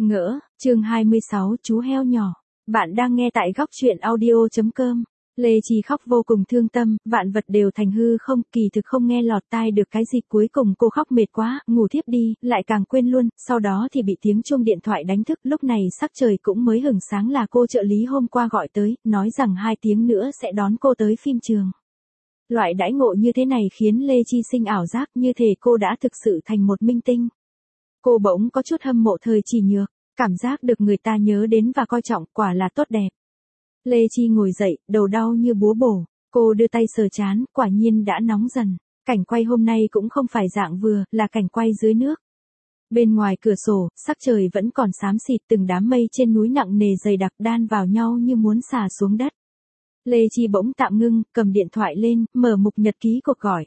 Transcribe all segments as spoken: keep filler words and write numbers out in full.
Ngỡ, chương hai mươi sáu, chú heo nhỏ. Bạn đang nghe tại góc truyện audio chấm com. Lê Chi khóc vô cùng thương tâm, vạn vật đều thành hư không, kỳ thực không nghe lọt tai được cái gì, cuối cùng cô khóc mệt quá, ngủ thiếp đi, lại càng quên luôn, sau đó thì bị tiếng chuông điện thoại đánh thức, lúc này sắc trời cũng mới hửng sáng là cô trợ lý hôm qua gọi tới, nói rằng hai tiếng nữa sẽ đón cô tới phim trường. Loại đãi ngộ như thế này khiến Lê Chi sinh ảo giác như thể cô đã thực sự thành một minh tinh. Cô bỗng có chút hâm mộ thời Chỉ Nhược, cảm giác được người ta nhớ đến và coi trọng, quả là tốt đẹp. Lê Chi ngồi dậy, đầu đau như búa bổ, cô đưa tay sờ trán, quả nhiên đã nóng dần. Cảnh quay hôm nay cũng không phải dạng vừa, là cảnh quay dưới nước. Bên ngoài cửa sổ, sắc trời vẫn còn xám xịt, từng đám mây trên núi nặng nề dày đặc đan vào nhau như muốn xả xuống đất. Lê Chi bỗng tạm ngưng, cầm điện thoại lên, mở mục nhật ký cuộc gọi.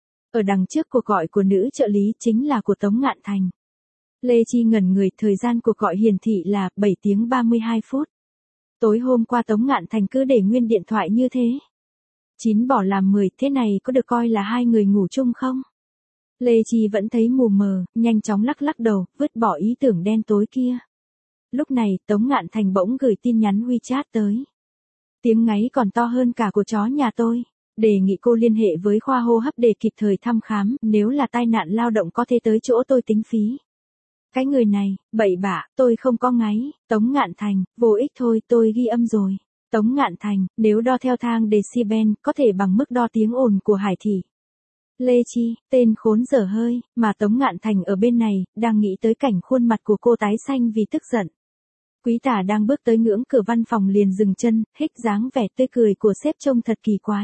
Ở đằng trước cuộc gọi của nữ trợ lý chính là của Tống Ngạn Thành. Lê Chi ngẩn người, thời gian cuộc gọi hiển thị là bảy tiếng ba mươi hai phút. Tối hôm qua Tống Ngạn Thành cứ để nguyên điện thoại như thế. chín bỏ làm mười, thế này có được coi là hai người ngủ chung không? Lê Chi vẫn thấy mù mờ, nhanh chóng lắc lắc đầu, vứt bỏ ý tưởng đen tối kia. Lúc này, Tống Ngạn Thành bỗng gửi tin nhắn WeChat tới. Tiếng ngáy còn to hơn cả của chó nhà tôi. Đề nghị cô liên hệ với khoa hô hấp để kịp thời thăm khám, nếu là tai nạn lao động có thể tới chỗ tôi tính phí. Cái người này, bậy bạ, tôi không có ngáy. Tống Ngạn Thành, vô ích thôi, tôi ghi âm rồi. Tống Ngạn Thành, nếu đo theo thang decibel, có thể bằng mức đo tiếng ồn của Hải Thị. Lê Chi, tên khốn dở hơi, mà Tống Ngạn Thành ở bên này, đang nghĩ tới cảnh khuôn mặt của cô tái xanh vì tức giận. Quý tả đang bước tới ngưỡng cửa văn phòng liền dừng chân, hích dáng vẻ tươi cười của sếp trông thật kỳ quái.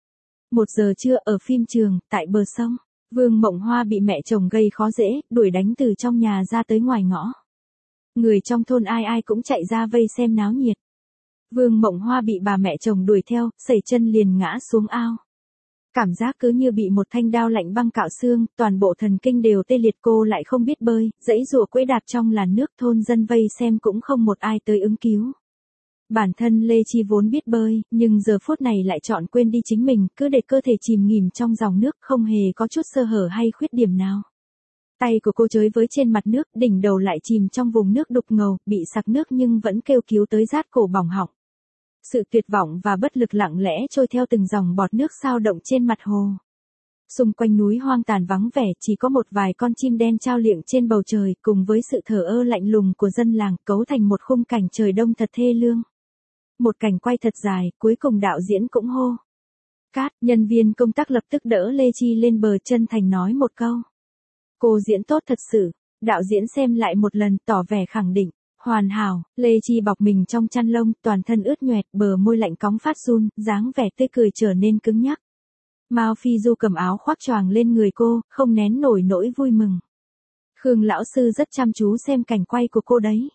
Một giờ trưa ở phim trường, tại bờ sông. Vương Mộng Hoa bị mẹ chồng gây khó dễ, đuổi đánh từ trong nhà ra tới ngoài ngõ. Người trong thôn ai ai cũng chạy ra vây xem náo nhiệt. Vương Mộng Hoa bị bà mẹ chồng đuổi theo, sẩy chân liền ngã xuống ao. Cảm giác cứ như bị một thanh đao lạnh băng cạo xương, toàn bộ thần kinh đều tê liệt, cô lại không biết bơi, dãy rùa quẫy đạp trong làn nước, thôn dân vây xem cũng không một ai tới ứng cứu. Bản thân Lê Chi vốn biết bơi, nhưng giờ phút này lại chọn quên đi chính mình, cứ để cơ thể chìm nghỉm trong dòng nước, không hề có chút sơ hở hay khuyết điểm nào. Tay của cô chới với trên mặt nước, đỉnh đầu lại chìm trong vùng nước đục ngầu, bị sặc nước nhưng vẫn kêu cứu tới rát cổ bỏng họng. Sự tuyệt vọng và bất lực lặng lẽ trôi theo từng dòng bọt nước sao động trên mặt hồ. Xung quanh núi hoang tàn vắng vẻ, chỉ có một vài con chim đen chao liệng trên bầu trời, cùng với sự thờ ơ lạnh lùng của dân làng, cấu thành một khung cảnh trời đông thật thê lương. Một cảnh quay thật dài, cuối cùng đạo diễn cũng hô. Cát, nhân viên công tác lập tức đỡ Lê Chi lên bờ, chân thành nói một câu. Cô diễn tốt thật sự. Đạo diễn xem lại một lần, tỏ vẻ khẳng định. Hoàn hảo. Lê Chi bọc mình trong chăn lông, toàn thân ướt nhoẹt, bờ môi lạnh cóng phát run, dáng vẻ tươi cười trở nên cứng nhắc. Mao Phi Du cầm áo khoác choàng lên người cô, không nén nổi nỗi vui mừng. Khương lão sư rất chăm chú xem cảnh quay của cô đấy.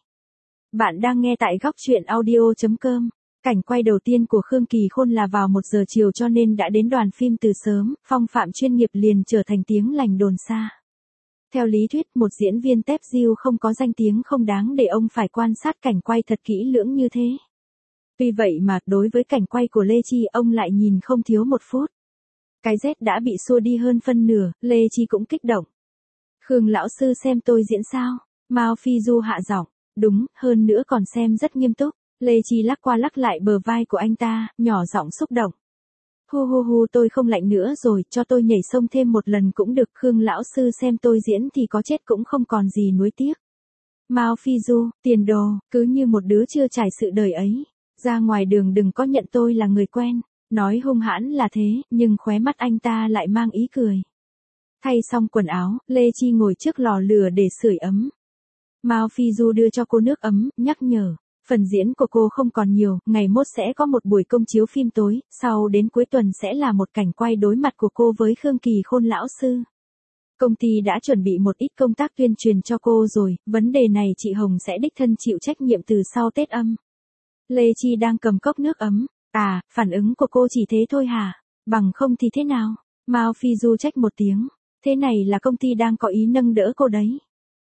Bạn đang nghe tại góc truyện audio chấm com. Cảnh quay đầu tiên của Khương Kỳ Khôn là vào một giờ chiều, cho nên đã đến đoàn phim từ sớm, phong phạm chuyên nghiệp liền trở thành tiếng lành đồn xa. Theo lý thuyết, một diễn viên tép diêu không có danh tiếng không đáng để ông phải quan sát cảnh quay thật kỹ lưỡng như thế. Tuy vậy mà, đối với cảnh quay của Lê Chi, ông lại nhìn không thiếu một phút. Cái rét đã bị xua đi hơn phân nửa, Lê Chi cũng kích động. Khương lão sư xem tôi diễn sao? Mao Phi Du hạ giọng. Đúng, hơn nữa còn xem rất nghiêm túc. Lê Chi lắc qua lắc lại bờ vai của anh ta, nhỏ giọng xúc động. Hu hu hu, tôi không lạnh nữa rồi, cho tôi nhảy sông thêm một lần cũng được. Khương lão sư xem tôi diễn thì có chết cũng không còn gì nuối tiếc. Mao Phi Du, tiền đồ, cứ như một đứa chưa trải sự đời ấy. Ra ngoài đường đừng có nhận tôi là người quen. Nói hung hãn là thế, nhưng khóe mắt anh ta lại mang ý cười. Thay xong quần áo, Lê Chi ngồi trước lò lửa để sưởi ấm. Mao Phi Du đưa cho cô nước ấm, nhắc nhở. Phần diễn của cô không còn nhiều, ngày mốt sẽ có một buổi công chiếu phim tối, sau đến cuối tuần sẽ là một cảnh quay đối mặt của cô với Khương Kỳ Khôn lão sư. Công ty đã chuẩn bị một ít công tác tuyên truyền cho cô rồi, vấn đề này chị Hồng sẽ đích thân chịu trách nhiệm từ sau Tết âm. Lê Chi đang cầm cốc nước ấm. À, phản ứng của cô chỉ thế thôi hả? Bằng không thì thế nào? Mao Phi Du trách một tiếng. Thế này là công ty đang có ý nâng đỡ cô đấy.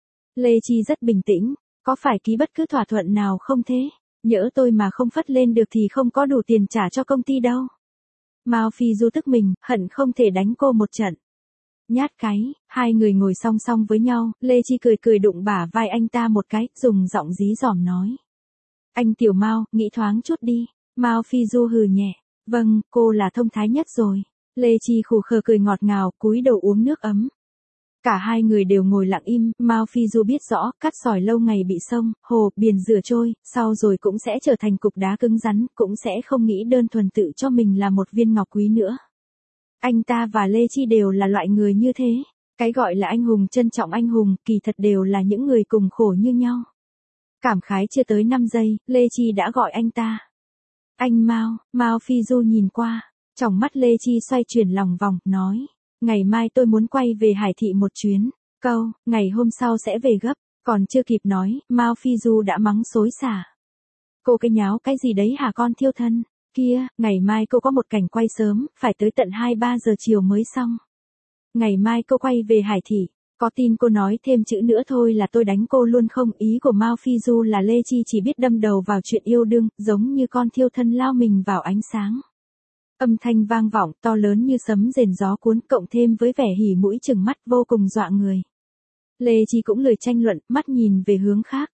Lê Chi rất bình tĩnh. Có phải ký bất cứ thỏa thuận nào không thế? Nhỡ tôi mà không phất lên được thì không có đủ tiền trả cho công ty đâu. Mao Phi Du tức mình, hận không thể đánh cô một trận. Nhát cái, hai người ngồi song song với nhau, Lê Chi cười cười đụng bả vai anh ta một cái, dùng giọng dí dỏm nói. Anh Tiểu Mao, nghĩ thoáng chút đi. Mao Phi Du hừ nhẹ. Vâng, cô là thông thái nhất rồi. Lê Chi khủ khờ cười ngọt ngào, cúi đầu uống nước ấm. Cả hai người đều ngồi lặng im, Mao Phi Du biết rõ, cát sỏi lâu ngày bị sông, hồ, biển rửa trôi, sau rồi cũng sẽ trở thành cục đá cứng rắn, cũng sẽ không nghĩ đơn thuần tự cho mình là một viên ngọc quý nữa. Anh ta và Lê Chi đều là loại người như thế. Cái gọi là anh hùng trân trọng anh hùng, kỳ thật đều là những người cùng khổ như nhau. Cảm khái chưa tới năm giây, Lê Chi đã gọi anh ta. Anh Mao, Mao Phi Du nhìn qua, tròng mắt Lê Chi xoay chuyển lòng vòng, nói. Ngày mai tôi muốn quay về Hải Thị một chuyến. Câu, ngày hôm sau sẽ về gấp. Còn chưa kịp nói, Mao Phi Du đã mắng xối xả. Cô cái nháo cái gì đấy hả con thiêu thân? Kia, ngày mai cô có một cảnh quay sớm, phải tới tận hai ba giờ chiều mới xong. Ngày mai cô quay về Hải Thị. Có tin cô nói thêm chữ nữa thôi là tôi đánh cô luôn không? Ý của Mao Phi Du là Lê Chi chỉ biết đâm đầu vào chuyện yêu đương, giống như con thiêu thân lao mình vào ánh sáng. Âm thanh vang vọng, to lớn như sấm rền gió cuốn, cộng thêm với vẻ hỉ mũi chừng mắt vô cùng dọa người. Lê Chi cũng lười tranh luận, mắt nhìn về hướng khác.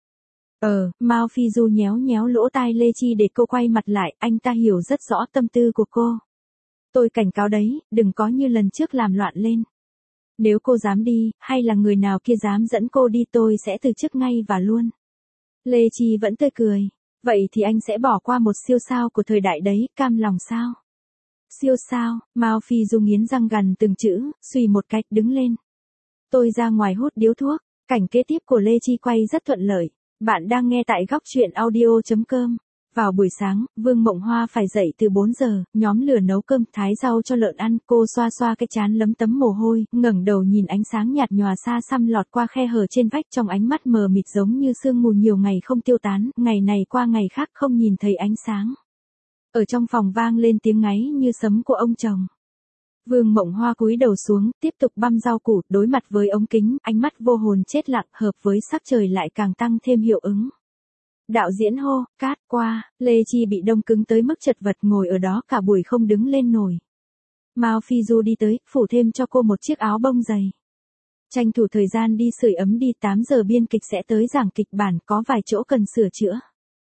Ờ, Mao Phi Du nhéo nhéo lỗ tai Lê Chi để cô quay mặt lại, anh ta hiểu rất rõ tâm tư của cô. Tôi cảnh cáo đấy, đừng có như lần trước làm loạn lên. Nếu cô dám đi, hay là người nào kia dám dẫn cô đi tôi sẽ từ chức ngay và luôn. Lê Chi vẫn tươi cười. Vậy thì anh sẽ bỏ qua một siêu sao của thời đại đấy, cam lòng sao? Siêu sao, Mao Phi Du nghiến răng gằn từng chữ, suy một cách đứng lên. Tôi ra ngoài hút điếu thuốc, cảnh kế tiếp của Lê Chi quay rất thuận lợi. Bạn đang nghe tại góc truyện audio chấm com. Vào buổi sáng, Vương Mộng Hoa phải dậy từ bốn giờ, nhóm lửa nấu cơm, thái rau cho lợn ăn, cô xoa xoa cái trán lấm tấm mồ hôi, ngẩng đầu nhìn ánh sáng nhạt nhòa xa xăm lọt qua khe hở trên vách, trong ánh mắt mờ mịt giống như sương mù nhiều ngày không tiêu tán, ngày này qua ngày khác không nhìn thấy ánh sáng. Ở trong phòng vang lên tiếng ngáy như sấm của ông chồng. Vương Mộng Hoa cúi đầu xuống, tiếp tục băm rau củ, đối mặt với ống kính, ánh mắt vô hồn chết lặng, hợp với sắc trời lại càng tăng thêm hiệu ứng. Đạo diễn hô, cát qua, Lê Chi bị đông cứng tới mức chật vật ngồi ở đó cả buổi không đứng lên nổi. Mao Phi Du đi tới, phủ thêm cho cô một chiếc áo bông dày. Tranh thủ thời gian đi sưởi ấm đi, tám giờ biên kịch sẽ tới giảng kịch bản, có vài chỗ cần sửa chữa.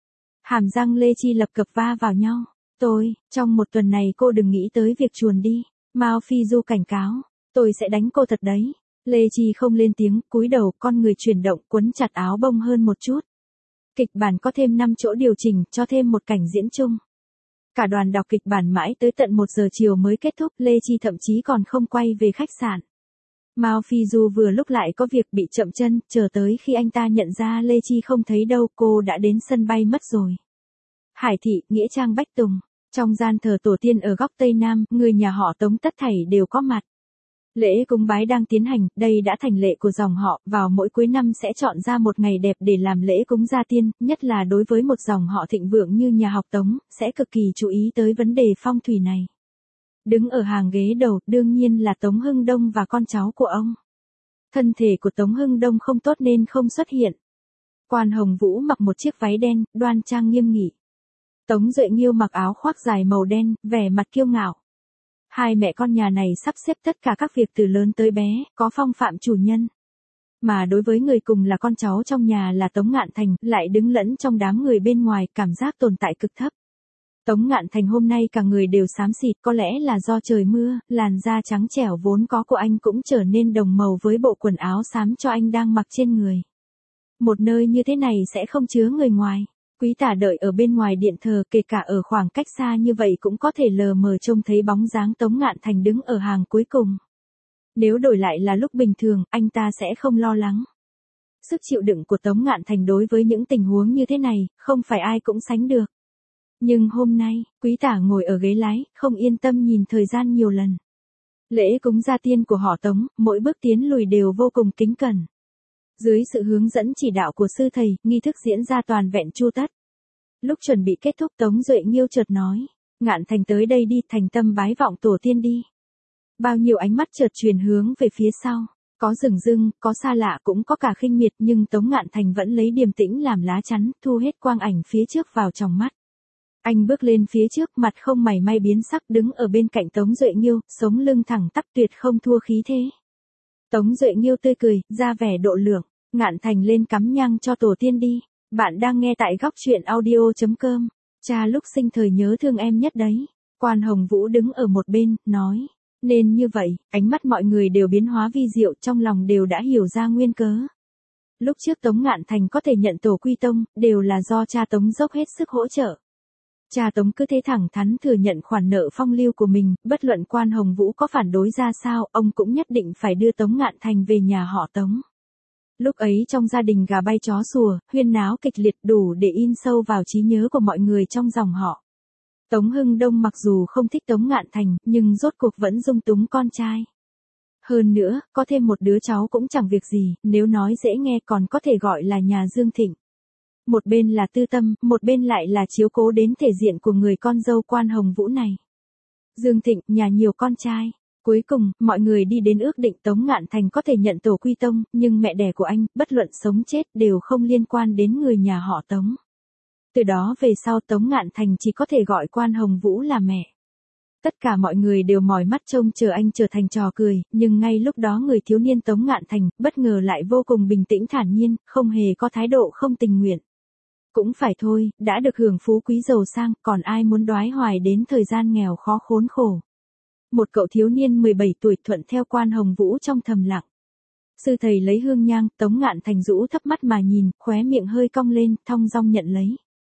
Hàm răng Lê Chi lập cập va vào nhau. Tôi, trong một tuần này cô đừng nghĩ tới việc chuồn đi. Mao Phi Du cảnh cáo, tôi sẽ đánh cô thật đấy. Lê Chi không lên tiếng, cúi đầu, con người chuyển động, quấn chặt áo bông hơn một chút. Kịch bản có thêm năm chỗ điều chỉnh, cho thêm một cảnh diễn chung. Cả đoàn đọc kịch bản mãi tới tận một giờ chiều mới kết thúc, Lê Chi thậm chí còn không quay về khách sạn. Mao Phi Du vừa lúc lại có việc bị chậm chân, chờ tới khi anh ta nhận ra Lê Chi không thấy đâu, cô đã đến sân bay mất rồi. Hải Thị, nghĩa trang Bách Tùng. Trong gian thờ tổ tiên ở góc Tây Nam, người nhà họ Tống tất thảy đều có mặt. Lễ cúng bái đang tiến hành, đây đã thành lệ của dòng họ, vào mỗi cuối năm sẽ chọn ra một ngày đẹp để làm lễ cúng gia tiên, nhất là đối với một dòng họ thịnh vượng như nhà học Tống, sẽ cực kỳ chú ý tới vấn đề phong thủy này. Đứng ở hàng ghế đầu, đương nhiên là Tống Hưng Đông và con cháu của ông. Thân thể của Tống Hưng Đông không tốt nên không xuất hiện. Quan Hồng Vũ mặc một chiếc váy đen, đoan trang nghiêm nghị. Tống Duệ Nghiêu mặc áo khoác dài màu đen, vẻ mặt kiêu ngạo. Hai mẹ con nhà này sắp xếp tất cả các việc từ lớn tới bé, có phong phạm chủ nhân. Mà đối với người cùng là con cháu trong nhà là Tống Ngạn Thành, lại đứng lẫn trong đám người bên ngoài, cảm giác tồn tại cực thấp. Tống Ngạn Thành hôm nay cả người đều xám xịt, có lẽ là do trời mưa, làn da trắng trẻo vốn có của anh cũng trở nên đồng màu với bộ quần áo xám cho anh đang mặc trên người. Một nơi như thế này sẽ không chứa người ngoài. Quý tả đợi ở bên ngoài điện thờ, kể cả ở khoảng cách xa như vậy cũng có thể lờ mờ trông thấy bóng dáng Tống Ngạn Thành đứng ở hàng cuối cùng. Nếu đổi lại là lúc bình thường, anh ta sẽ không lo lắng. Sức chịu đựng của Tống Ngạn Thành đối với những tình huống như thế này, không phải ai cũng sánh được. Nhưng hôm nay, quý tả ngồi ở ghế lái, không yên tâm nhìn thời gian nhiều lần. Lễ cúng gia tiên của họ Tống, mỗi bước tiến lùi đều vô cùng kính cẩn. Dưới sự hướng dẫn chỉ đạo của sư thầy, nghi thức diễn ra toàn vẹn chu tất. Lúc chuẩn bị kết thúc Tống Duệ Nghiêu chợt nói, Ngạn Thành tới đây đi, thành tâm bái vọng tổ tiên đi. Bao nhiêu ánh mắt chợt truyền hướng về phía sau, có rừng rưng, có xa lạ cũng có cả khinh miệt, nhưng Tống Ngạn Thành vẫn lấy điềm tĩnh làm lá chắn, thu hết quang ảnh phía trước vào trong mắt. Anh bước lên phía trước, mặt không mảy may biến sắc, đứng ở bên cạnh Tống Duệ Nghiêu, sống lưng thẳng tắp tuyệt không thua khí thế. Tống Duệ Nghiêu tươi cười, ra vẻ độ lượng, Ngạn Thành lên cắm nhang cho tổ tiên đi. Bạn đang nghe tại góc chuyện audio.com. Cha lúc sinh thời nhớ thương em nhất đấy. Quan Hồng Vũ đứng ở một bên, nói. Nên như vậy, ánh mắt mọi người đều biến hóa vi diệu, trong lòng đều đã hiểu ra nguyên cớ. Lúc trước Tống Ngạn Thành có thể nhận tổ quy tông, đều là do cha Tống dốc hết sức hỗ trợ. Cha Tống cứ thế thẳng thắn thừa nhận khoản nợ phong lưu của mình, bất luận Quan Hồng Vũ có phản đối ra sao, ông cũng nhất định phải đưa Tống Ngạn Thành về nhà họ Tống. Lúc ấy trong gia đình gà bay chó sủa, huyên náo kịch liệt đủ để in sâu vào trí nhớ của mọi người trong dòng họ. Tống Hưng Đông mặc dù không thích Tống Ngạn Thành, nhưng rốt cuộc vẫn dung túng con trai. Hơn nữa, có thêm một đứa cháu cũng chẳng việc gì, nếu nói dễ nghe còn có thể gọi là nhà Dương Thịnh. Một bên là tư tâm, một bên lại là chiếu cố đến thể diện của người con dâu Quan Hồng Vũ này. Dương Thịnh, nhà nhiều con trai. Cuối cùng, mọi người đi đến ước định Tống Ngạn Thành có thể nhận tổ quy tông, nhưng mẹ đẻ của anh, bất luận sống chết đều không liên quan đến người nhà họ Tống. Từ đó về sau Tống Ngạn Thành chỉ có thể gọi Quan Hồng Vũ là mẹ. Tất cả mọi người đều mỏi mắt trông chờ anh trở thành trò cười, nhưng ngay lúc đó người thiếu niên Tống Ngạn Thành, bất ngờ lại vô cùng bình tĩnh thản nhiên, không hề có thái độ không tình nguyện. Cũng phải thôi, đã được hưởng phú quý giàu sang, còn ai muốn đoái hoài đến thời gian nghèo khó khốn khổ. Một cậu thiếu niên mười bảy tuổi thuận theo Quan Hồng Vũ trong thầm lặng. Sư thầy lấy hương nhang, Tống Ngạn Thành rũ thấp mắt mà nhìn, khóe miệng hơi cong lên, thong dong nhận lấy.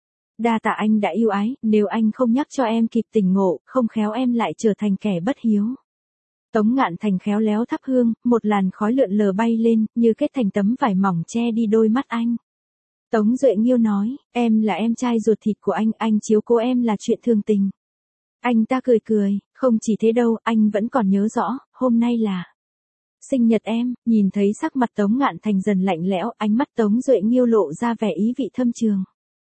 Đa tạ anh đã yêu ái, nếu anh không nhắc cho em kịp tỉnh ngộ, không khéo em lại trở thành kẻ bất hiếu. Tống Ngạn Thành khéo léo thắp hương, một làn khói lượn lờ bay lên, như kết thành tấm vải mỏng che đi đôi mắt anh. Tống Duệ Nghiêu nói, em là em trai ruột thịt của anh, anh chiếu cố em là chuyện thường tình. Anh ta cười cười, không chỉ thế đâu, anh vẫn còn nhớ rõ, hôm nay là sinh nhật em. Nhìn thấy sắc mặt Tống Ngạn Thành dần lạnh lẽo, ánh mắt Tống Duệ Nghiêu lộ ra vẻ ý vị thâm trường.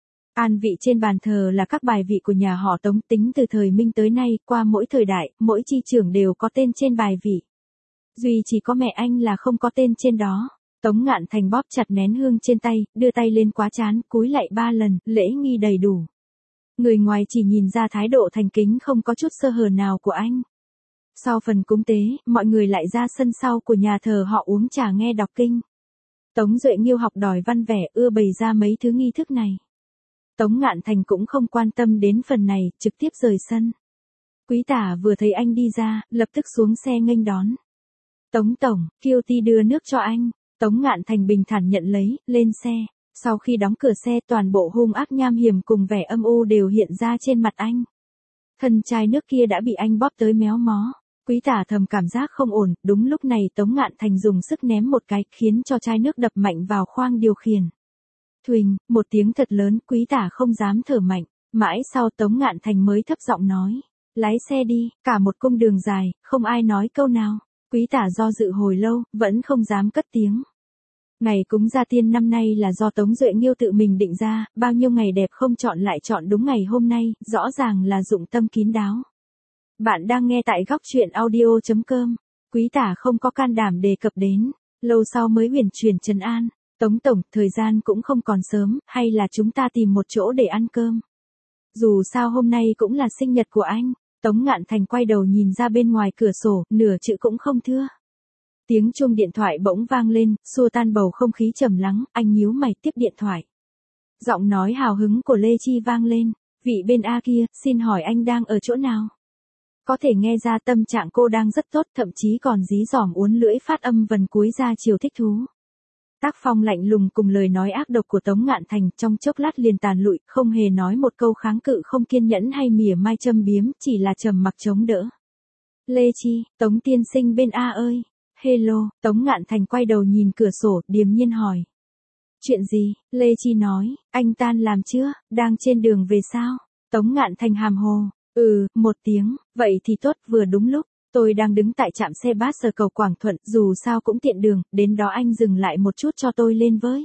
An vị trên bàn thờ là các bài vị của nhà họ Tống, tính từ thời Minh tới nay, qua mỗi thời đại, mỗi chi trưởng đều có tên trên bài vị. Duy chỉ có mẹ anh là không có tên trên đó. Tống Ngạn Thành bóp chặt nén hương trên tay, đưa tay lên quá trán, cúi lạy ba lần, lễ nghi đầy đủ. Người ngoài chỉ nhìn ra thái độ thành kính không có chút sơ hở nào của anh. Sau phần cúng tế, mọi người lại ra sân sau của nhà thờ họ uống trà nghe đọc kinh. Tống Duệ Nghiêu học đòi văn vẻ, ưa bày ra mấy thứ nghi thức này. Tống Ngạn Thành cũng không quan tâm đến phần này, trực tiếp rời sân. Quý tả vừa thấy anh đi ra, lập tức xuống xe nghênh đón. Tống tổng, Kiêu Ti đưa nước cho anh. Tống Ngạn Thành bình thản nhận lấy, lên xe. Sau khi đóng cửa xe, toàn bộ hung ác nham hiểm cùng vẻ âm u đều hiện ra trên mặt anh. Thân chai nước kia đã bị anh bóp tới méo mó. Quý tả thầm cảm giác không ổn, đúng lúc này Tống Ngạn Thành dùng sức ném một cái, khiến cho chai nước đập mạnh vào khoang điều khiển. Thuỳnh, một tiếng thật lớn, quý tả không dám thở mạnh. Mãi sau Tống Ngạn Thành mới thấp giọng nói. Lái xe đi, cả một cung đường dài, không ai nói câu nào. Quý tả do dự hồi lâu, vẫn không dám cất tiếng. Ngày cúng gia tiên năm nay là do Tống Duệ Nghiêu tự mình định ra, bao nhiêu ngày đẹp không chọn lại chọn đúng ngày hôm nay, rõ ràng là dụng tâm kín đáo. Bạn đang nghe tại góc chuyện audio.com. Quý tả không có can đảm đề cập đến, lâu sau mới huyền chuyển trấn an. Tống tổng, thời gian cũng không còn sớm, hay là chúng ta tìm một chỗ để ăn cơm. Dù sao hôm nay cũng là sinh nhật của anh. Tống Ngạn Thành quay đầu nhìn ra bên ngoài cửa sổ, nửa chữ cũng không thưa. Tiếng chuông điện thoại bỗng vang lên, xua tan bầu không khí trầm lắng, anh nhíu mày tiếp điện thoại. Giọng nói hào hứng của Lê Chi vang lên, vị bên A kia, xin hỏi anh đang ở chỗ nào? Có thể nghe ra tâm trạng cô đang rất tốt, thậm chí còn dí dỏm uốn lưỡi phát âm vần cuối ra chiều thích thú. Tác phong lạnh lùng cùng lời nói ác độc của Tống Ngạn Thành trong chốc lát liền tàn lụi, không hề nói một câu kháng cự không kiên nhẫn hay mỉa mai châm biếm, chỉ là trầm mặc chống đỡ. Lê Chi, Tống tiên sinh bên A ơi. Hello, Tống Ngạn Thành quay đầu nhìn cửa sổ, điềm nhiên hỏi. Chuyện gì? Lê Chi nói, anh tan làm chưa, đang trên đường về sao? Tống Ngạn Thành hàm hồ, ừ, một tiếng, vậy thì tốt, vừa đúng lúc. Tôi đang đứng tại trạm xe bus ở cầu Quảng Thuận, dù sao cũng tiện đường, đến đó anh dừng lại một chút cho tôi lên với.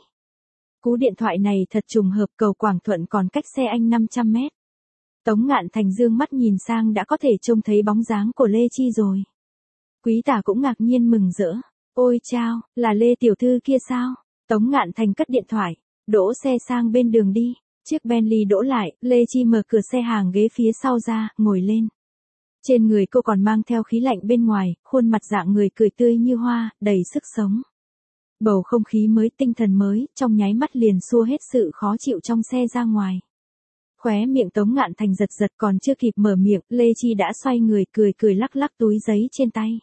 Cú điện thoại này thật trùng hợp, cầu Quảng Thuận còn cách xe anh năm trăm mét. Tống Ngạn Thành dương mắt nhìn sang đã có thể trông thấy bóng dáng của Lê Chi rồi. Quý tả cũng ngạc nhiên mừng rỡ. Ôi chao, là Lê tiểu thư kia sao? Tống Ngạn Thành cất điện thoại, đỗ xe sang bên đường đi. Chiếc Bentley đỗ lại, Lê Chi mở cửa xe hàng ghế phía sau ra, ngồi lên. Trên người cô còn mang theo khí lạnh bên ngoài, khuôn mặt dạng người cười tươi như hoa, đầy sức sống. Bầu không khí mới, tinh thần mới, trong nháy mắt liền xua hết sự khó chịu trong xe ra ngoài. Khóe miệng Tống Ngạn Thành giật giật, còn chưa kịp mở miệng, Lê Chi đã xoay người cười cười lắc lắc túi giấy trên tay.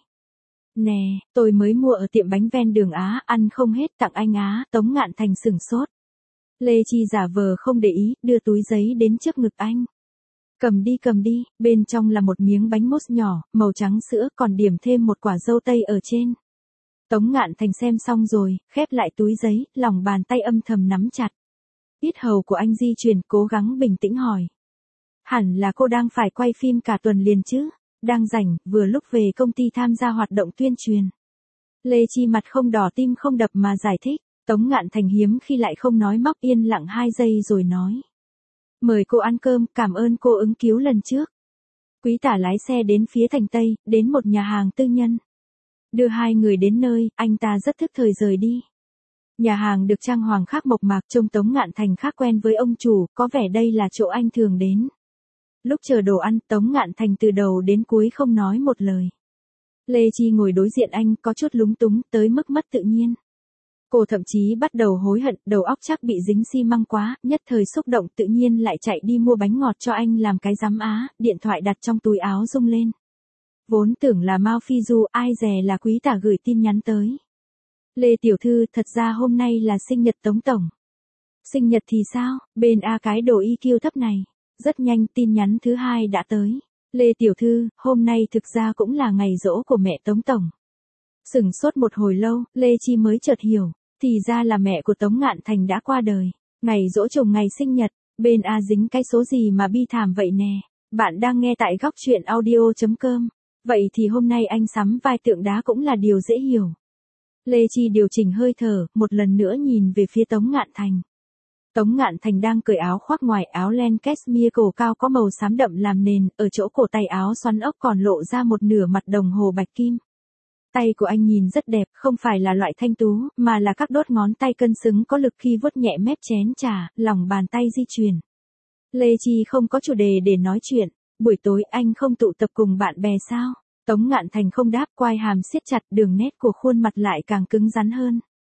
Nè, tôi mới mua ở tiệm bánh ven đường Á, ăn không hết, tặng anh Á. Tống Ngạn Thành sửng sốt. Lê Chi giả vờ không để ý, đưa túi giấy đến trước ngực anh. Cầm đi cầm đi, bên trong là một miếng bánh mousse nhỏ, màu trắng sữa, còn điểm thêm một quả dâu tây ở trên. Tống Ngạn Thành xem xong rồi, khép lại túi giấy, lòng bàn tay âm thầm nắm chặt. Yết hầu của anh di chuyển, cố gắng bình tĩnh hỏi. Hẳn là cô đang phải quay phim cả tuần liền chứ? Đang rảnh, vừa lúc về công ty tham gia hoạt động tuyên truyền. Lê Chi mặt không đỏ tim không đập mà giải thích. Tống Ngạn Thành hiếm khi lại không nói móc, yên lặng hai giây rồi nói. Mời cô ăn cơm, cảm ơn cô ứng cứu lần trước. Quý tả lái xe đến phía thành Tây, đến một nhà hàng tư nhân. Đưa hai người đến nơi, anh ta rất thức thời rời đi. Nhà hàng được trang hoàng khác mộc mạc, trông Tống Ngạn Thành khác quen với ông chủ, có vẻ đây là chỗ anh thường đến. Lúc chờ đồ ăn, Tống Ngạn Thành từ đầu đến cuối không nói một lời. Lê Chi ngồi đối diện anh, có chút lúng túng, tới mức mất tự nhiên. Cô thậm chí bắt đầu hối hận, đầu óc chắc bị dính xi măng quá, nhất thời xúc động tự nhiên lại chạy đi mua bánh ngọt cho anh làm cái giám á, điện thoại đặt trong túi áo rung lên. Vốn tưởng là Mao Phi Du, ai dè là Quý tả gửi tin nhắn tới. Lê tiểu thư, thật ra hôm nay là sinh nhật Tống tổng. Sinh nhật thì sao, bên A cái đồ i kiu thấp này. Rất nhanh tin nhắn thứ hai đã tới. Lê tiểu thư, hôm nay thực ra cũng là ngày giỗ của mẹ Tống tổng. Sửng sốt một hồi lâu, Lê Chi mới chợt hiểu, thì ra là mẹ của Tống Ngạn Thành đã qua đời. Ngày giỗ chồng ngày sinh nhật, bên A dính cái số gì mà bi thảm vậy nè. Bạn đang nghe tại góc truyện audio chấm com. Vậy thì hôm nay anh sắm vai tượng đá cũng là điều dễ hiểu. Lê Chi điều chỉnh hơi thở, một lần nữa nhìn về phía Tống Ngạn Thành. Tống Ngạn Thành đang cởi áo khoác ngoài, áo len cashmere cổ cao có màu xám đậm làm nền, ở chỗ cổ tay áo xoắn ốc còn lộ ra một nửa mặt đồng hồ bạch kim. Tay của anh nhìn rất đẹp, không phải là loại thanh tú, mà là các đốt ngón tay cân xứng có lực khi vuốt nhẹ mép chén trà, lòng bàn tay di chuyển. Lê Chi không có chủ đề để nói chuyện, buổi tối anh không tụ tập cùng bạn bè sao? Tống Ngạn Thành không đáp, quai hàm siết chặt, đường nét của khuôn mặt lại càng cứng rắn hơn.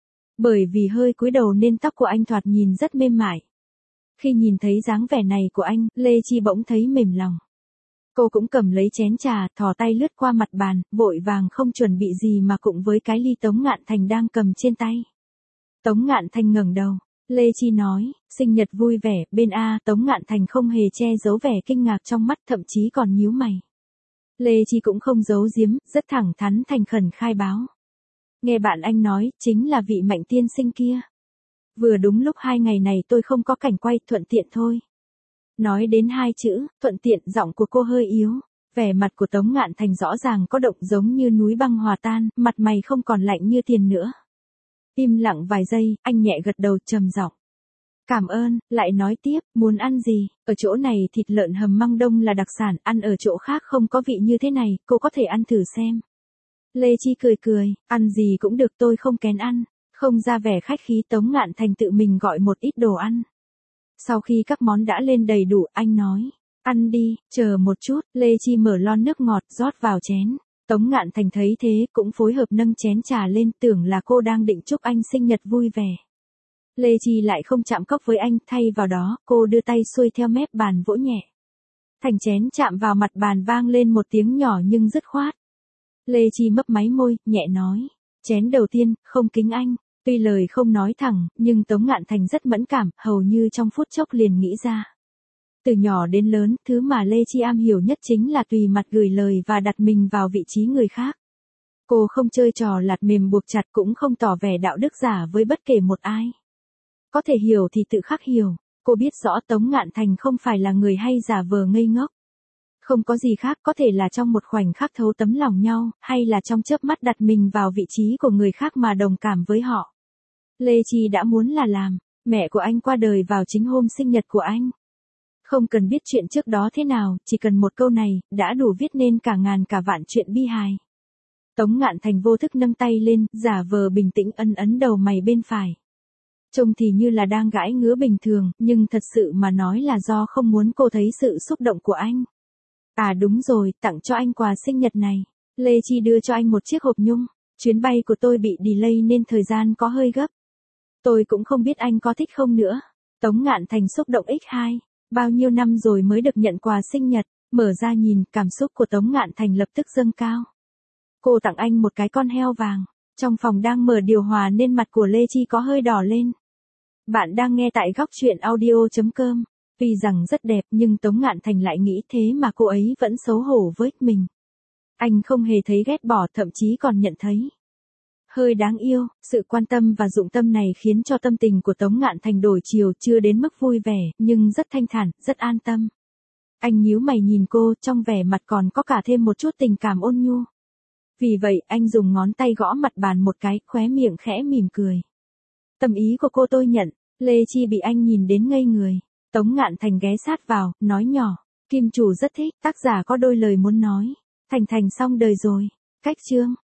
Bởi vì hơi cúi đầu nên tóc của anh thoạt nhìn rất mềm mại. Khi nhìn thấy dáng vẻ này của anh, Lê Chi bỗng thấy mềm lòng. Cô cũng cầm lấy chén trà, thò tay lướt qua mặt bàn, vội vàng không chuẩn bị gì mà cũng với cái ly Tống Ngạn Thành đang cầm trên tay. Tống Ngạn Thành ngẩng đầu, Lê Chi nói, sinh nhật vui vẻ, bên A. Tống Ngạn Thành không hề che giấu vẻ kinh ngạc trong mắt, thậm chí còn nhíu mày. Lê Chi cũng không giấu giếm, rất thẳng thắn thành khẩn khai báo. Nghe bạn anh nói, chính là vị Mạnh tiên sinh kia. Vừa đúng lúc hai ngày này tôi không có cảnh quay, thuận tiện thôi. Nói đến hai chữ, thuận tiện, giọng của cô hơi yếu. Vẻ mặt của Tống Ngạn Thành rõ ràng có động giống như núi băng hòa tan, mặt mày không còn lạnh như tiền nữa. Im lặng vài giây, anh nhẹ gật đầu trầm giọng. Cảm ơn, lại nói tiếp, muốn ăn gì? Ở chỗ này thịt lợn hầm măng đông là đặc sản, ăn ở chỗ khác không có vị như thế này, cô có thể ăn thử xem. Lê Chi cười cười, ăn gì cũng được, tôi không kén ăn. Không ra vẻ khách khí, Tống Ngạn Thành tự mình gọi một ít đồ ăn. Sau khi các món đã lên đầy đủ, anh nói, ăn đi, chờ một chút. Lê Chi mở lon nước ngọt, rót vào chén. Tống Ngạn Thành thấy thế, cũng phối hợp nâng chén trà lên, tưởng là cô đang định chúc anh sinh nhật vui vẻ. Lê Chi lại không chạm cốc với anh, thay vào đó, cô đưa tay xuôi theo mép bàn vỗ nhẹ. Thành chén chạm vào mặt bàn vang lên một tiếng nhỏ nhưng dứt khoát. Lê Chi mấp máy môi, nhẹ nói, chén đầu tiên, không kính anh. Tuy lời không nói thẳng, nhưng Tống Ngạn Thành rất mẫn cảm, hầu như trong phút chốc liền nghĩ ra. Từ nhỏ đến lớn, thứ mà Lê Chi am hiểu nhất chính là tùy mặt gửi lời và đặt mình vào vị trí người khác. Cô không chơi trò lạt mềm buộc chặt, cũng không tỏ vẻ đạo đức giả với bất kể một ai. Có thể hiểu thì tự khắc hiểu, cô biết rõ Tống Ngạn Thành không phải là người hay giả vờ ngây ngốc. Không có gì khác, có thể là trong một khoảnh khắc thấu tấm lòng nhau, hay là trong chớp mắt đặt mình vào vị trí của người khác mà đồng cảm với họ. Lê Chi đã muốn là làm, mẹ của anh qua đời vào chính hôm sinh nhật của anh. Không cần biết chuyện trước đó thế nào, chỉ cần một câu này, đã đủ viết nên cả ngàn cả vạn chuyện bi hài. Tống Ngạn Thành vô thức nâng tay lên, giả vờ bình tĩnh ân ấn đầu mày bên phải. Trông thì như là đang gãi ngứa bình thường, nhưng thật sự mà nói là do không muốn cô thấy sự xúc động của anh. À đúng rồi, tặng cho anh quà sinh nhật này. Lê Chi đưa cho anh một chiếc hộp nhung. Chuyến bay của tôi bị delay nên thời gian có hơi gấp. Tôi cũng không biết anh có thích không nữa. Tống Ngạn Thành xúc động nhân hai. Bao nhiêu năm rồi mới được nhận quà sinh nhật. Mở ra nhìn, cảm xúc của Tống Ngạn Thành lập tức dâng cao. Cô tặng anh một cái con heo vàng. Trong phòng đang mở điều hòa nên mặt của Lê Chi có hơi đỏ lên. Bạn đang nghe tại góc truyện audio.com. Tuy rằng rất đẹp nhưng Tống Ngạn Thành lại nghĩ thế mà cô ấy vẫn xấu hổ với mình. Anh không hề thấy ghét bỏ, thậm chí còn nhận thấy hơi đáng yêu. Sự quan tâm và dụng tâm này khiến cho tâm tình của Tống Ngạn Thành đổi chiều, chưa đến mức vui vẻ, nhưng rất thanh thản, rất an tâm. Anh nhíu mày nhìn cô, trong vẻ mặt còn có cả thêm một chút tình cảm ôn nhu. Vì vậy, anh dùng ngón tay gõ mặt bàn một cái, khóe miệng khẽ mỉm cười. Tâm ý của cô tôi nhận. Lê Chi bị anh nhìn đến ngây người. Tống Ngạn Thành ghé sát vào, nói nhỏ. Kim chủ rất thích, tác giả có đôi lời muốn nói. Thành Thành xong đời rồi. Cách chương.